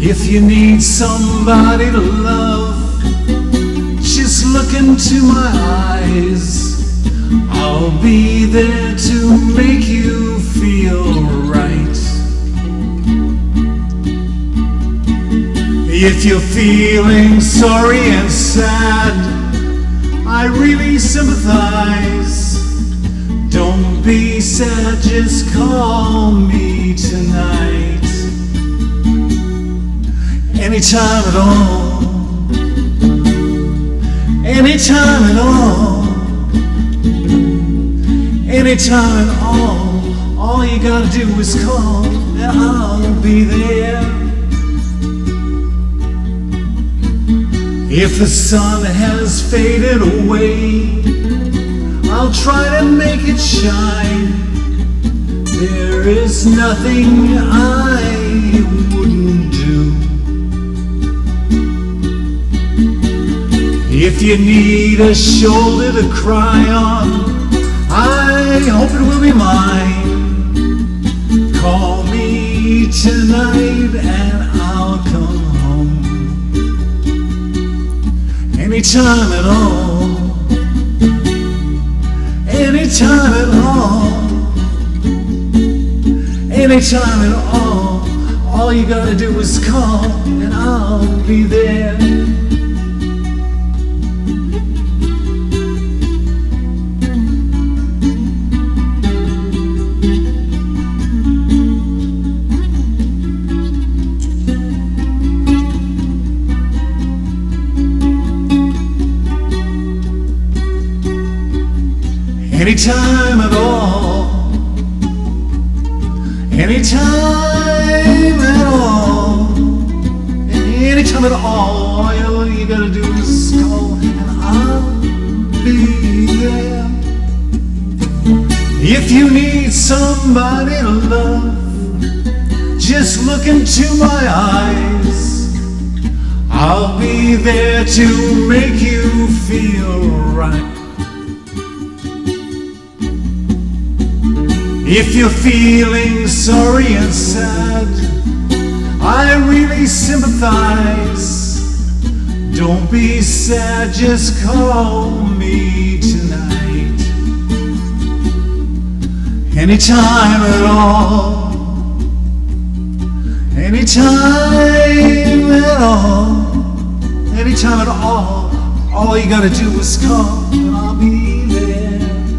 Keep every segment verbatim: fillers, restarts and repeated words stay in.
If you need somebody to love, just look into my eyes. I'll be there to make you feel right. If you're feeling sorry and sad, I really sympathize. Don't be sad, just call me tonight. Anytime at all, anytime at all, anytime at all. All you gotta do is call and I'll be there. If the sun has faded away, I'll try to make it shine. There is nothing I wouldn't do. If you need a shoulder to cry on, I hope it will be mine. Call me tonight and I'll come home. Anytime at all, anytime at all, anytime at all. All you gotta do is call and I'll be there. Anytime at all, anytime at all, anytime at all. All you gotta do is call and I'll be there. If you need somebody to love, just look into my eyes. I'll be there to make you feel right. If you're feeling sorry and sad, I really sympathize. Don't be sad, just call me tonight. Anytime at all, anytime at all, anytime at all. All you gotta do is call and I'll be there.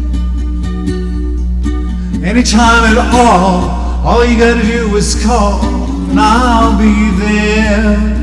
Anytime at all, all you gotta do is call and I'll be there.